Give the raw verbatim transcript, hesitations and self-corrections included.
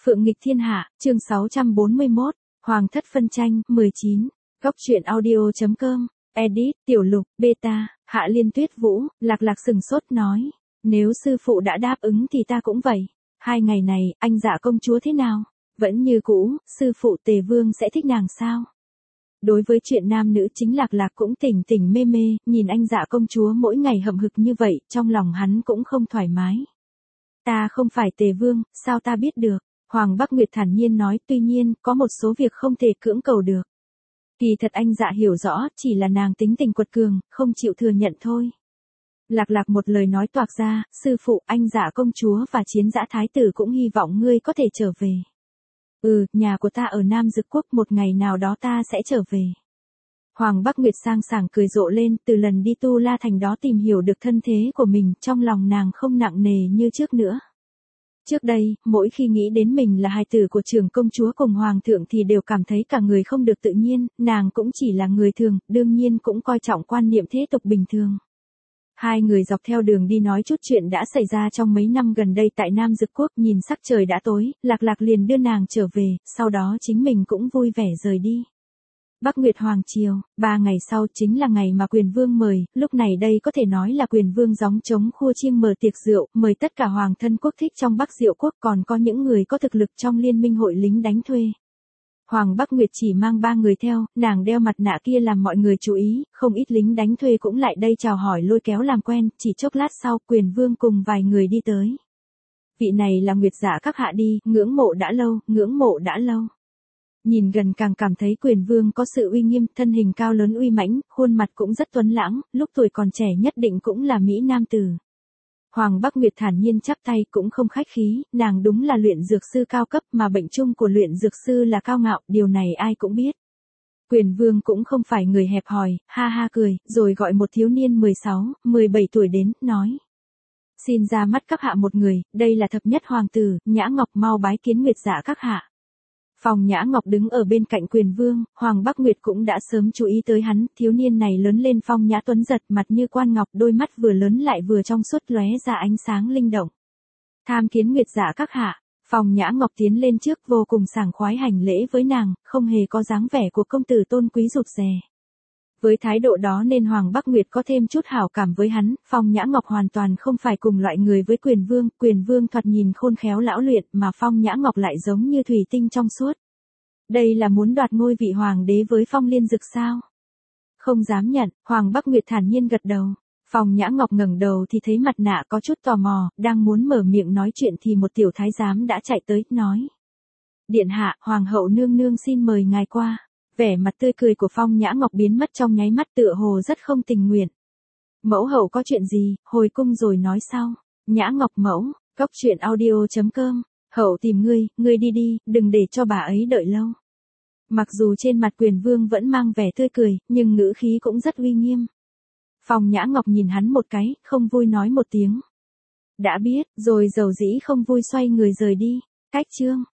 Phượng nghịch thiên hạ, chương sáu trăm bốn mươi mốt, Hoàng thất phân tranh, mười chín, góc truyện audio.com, edit, tiểu lục, beta, Hạ Liên Tuyết Vũ, Lạc Lạc sừng sốt nói, nếu sư phụ đã đáp ứng thì ta cũng vậy. Hai ngày này, anh Dạ công chúa thế nào? Vẫn như cũ, sư phụ Tề Vương sẽ thích nàng sao? Đối với chuyện nam nữ chính Lạc Lạc cũng tỉnh tỉnh mê mê, nhìn anh Dạ công chúa mỗi ngày hậm hực như vậy, trong lòng hắn cũng không thoải mái. Ta không phải Tề Vương, sao ta biết được? Hoàng Bắc Nguyệt thản nhiên nói, tuy nhiên, có một số việc không thể cưỡng cầu được. Kỳ thật anh Dạ hiểu rõ, chỉ là nàng tính tình quật cường, không chịu thừa nhận thôi. Lạc Lạc một lời nói toạc ra, sư phụ, anh Dạ công chúa và Chiến Dã thái tử cũng hy vọng ngươi có thể trở về. Ừ, nhà của ta ở Nam Dực Quốc, một ngày nào đó ta sẽ trở về. Hoàng Bắc Nguyệt sang sảng cười rộ lên, từ lần đi Tu La Thành đó tìm hiểu được thân thế của mình, trong lòng nàng không nặng nề như trước nữa. Trước đây, mỗi khi nghĩ đến mình là hài tử của trưởng công chúa cùng hoàng thượng thì đều cảm thấy cả người không được tự nhiên, nàng cũng chỉ là người thường, đương nhiên cũng coi trọng quan niệm thế tục bình thường. Hai người dọc theo đường đi nói chút chuyện đã xảy ra trong mấy năm gần đây tại Nam Dực Quốc, nhìn sắc trời đã tối, Lạc Lạc liền đưa nàng trở về, sau đó chính mình cũng vui vẻ rời đi. Bắc Nguyệt Hoàng Triều, ba ngày sau chính là ngày mà Quyền Vương mời, lúc này đây có thể nói là Quyền Vương gióng trống khua chiêng mở tiệc rượu, mời tất cả hoàng thân quốc thích trong Bắc Diệu Quốc, còn có những người có thực lực trong liên minh hội lính đánh thuê. Hoàng Bắc Nguyệt chỉ mang ba người theo, nàng đeo mặt nạ kia làm mọi người chú ý, không ít lính đánh thuê cũng lại đây chào hỏi lôi kéo làm quen, chỉ chốc lát sau Quyền Vương cùng vài người đi tới. Vị này là Nguyệt Dạ các hạ đi, ngưỡng mộ đã lâu, ngưỡng mộ đã lâu. Nhìn gần càng cảm thấy Quyền Vương có sự uy nghiêm, thân hình cao lớn uy mãnh, khuôn mặt cũng rất tuấn lãng, lúc tuổi còn trẻ nhất định cũng là mỹ nam tử. Hoàng Bắc Nguyệt thản nhiên chắp tay cũng không khách khí, nàng đúng là luyện dược sư cao cấp mà bệnh chung của luyện dược sư là cao ngạo, điều này ai cũng biết. Quyền Vương cũng không phải người hẹp hòi, ha ha cười, rồi gọi một thiếu niên mười sáu, mười bảy tuổi đến, nói. Xin ra mắt các hạ một người, đây là thập nhất hoàng tử, Nhã Ngọc, mau bái kiến Nguyệt Dạ các hạ. Phòng Nhã Ngọc đứng ở bên cạnh Quyền Vương, Hoàng Bắc Nguyệt cũng đã sớm chú ý tới hắn, thiếu niên này lớn lên phong nhã tuấn giật, mặt như quan ngọc, đôi mắt vừa lớn lại vừa trong suốt lóe ra ánh sáng linh động. Tham kiến Nguyệt Dạ các hạ, Phòng Nhã Ngọc tiến lên trước vô cùng sảng khoái hành lễ với nàng, không hề có dáng vẻ của công tử tôn quý rụt rè. Với thái độ đó nên Hoàng Bắc Nguyệt có thêm chút hảo cảm với hắn, Phong Nhã Ngọc hoàn toàn không phải cùng loại người với Quyền Vương, Quyền Vương thoạt nhìn khôn khéo lão luyện mà Phong Nhã Ngọc lại giống như thủy tinh trong suốt. Đây là muốn đoạt ngôi vị hoàng đế với Phong Liên Dực sao? Không dám nhận, Hoàng Bắc Nguyệt thản nhiên gật đầu. Phong Nhã Ngọc ngẩng đầu thì thấy mặt nạ có chút tò mò, đang muốn mở miệng nói chuyện thì một tiểu thái giám đã chạy tới, nói. Điện hạ, Hoàng hậu nương nương xin mời ngài qua. Vẻ mặt tươi cười của Phong Nhã Ngọc biến mất trong nháy mắt, tựa hồ rất không tình nguyện. Mẫu hậu có chuyện gì, hồi cung rồi nói sau. Nhã Ngọc mẫu, góc truyện audio.com, hậu tìm ngươi, ngươi đi đi, đừng để cho bà ấy đợi lâu. Mặc dù trên mặt Quyền Vương vẫn mang vẻ tươi cười, nhưng ngữ khí cũng rất uy nghiêm. Phong Nhã Ngọc nhìn hắn một cái, không vui nói một tiếng. Đã biết, rồi dầu dĩ không vui xoay người rời đi. Cách chương.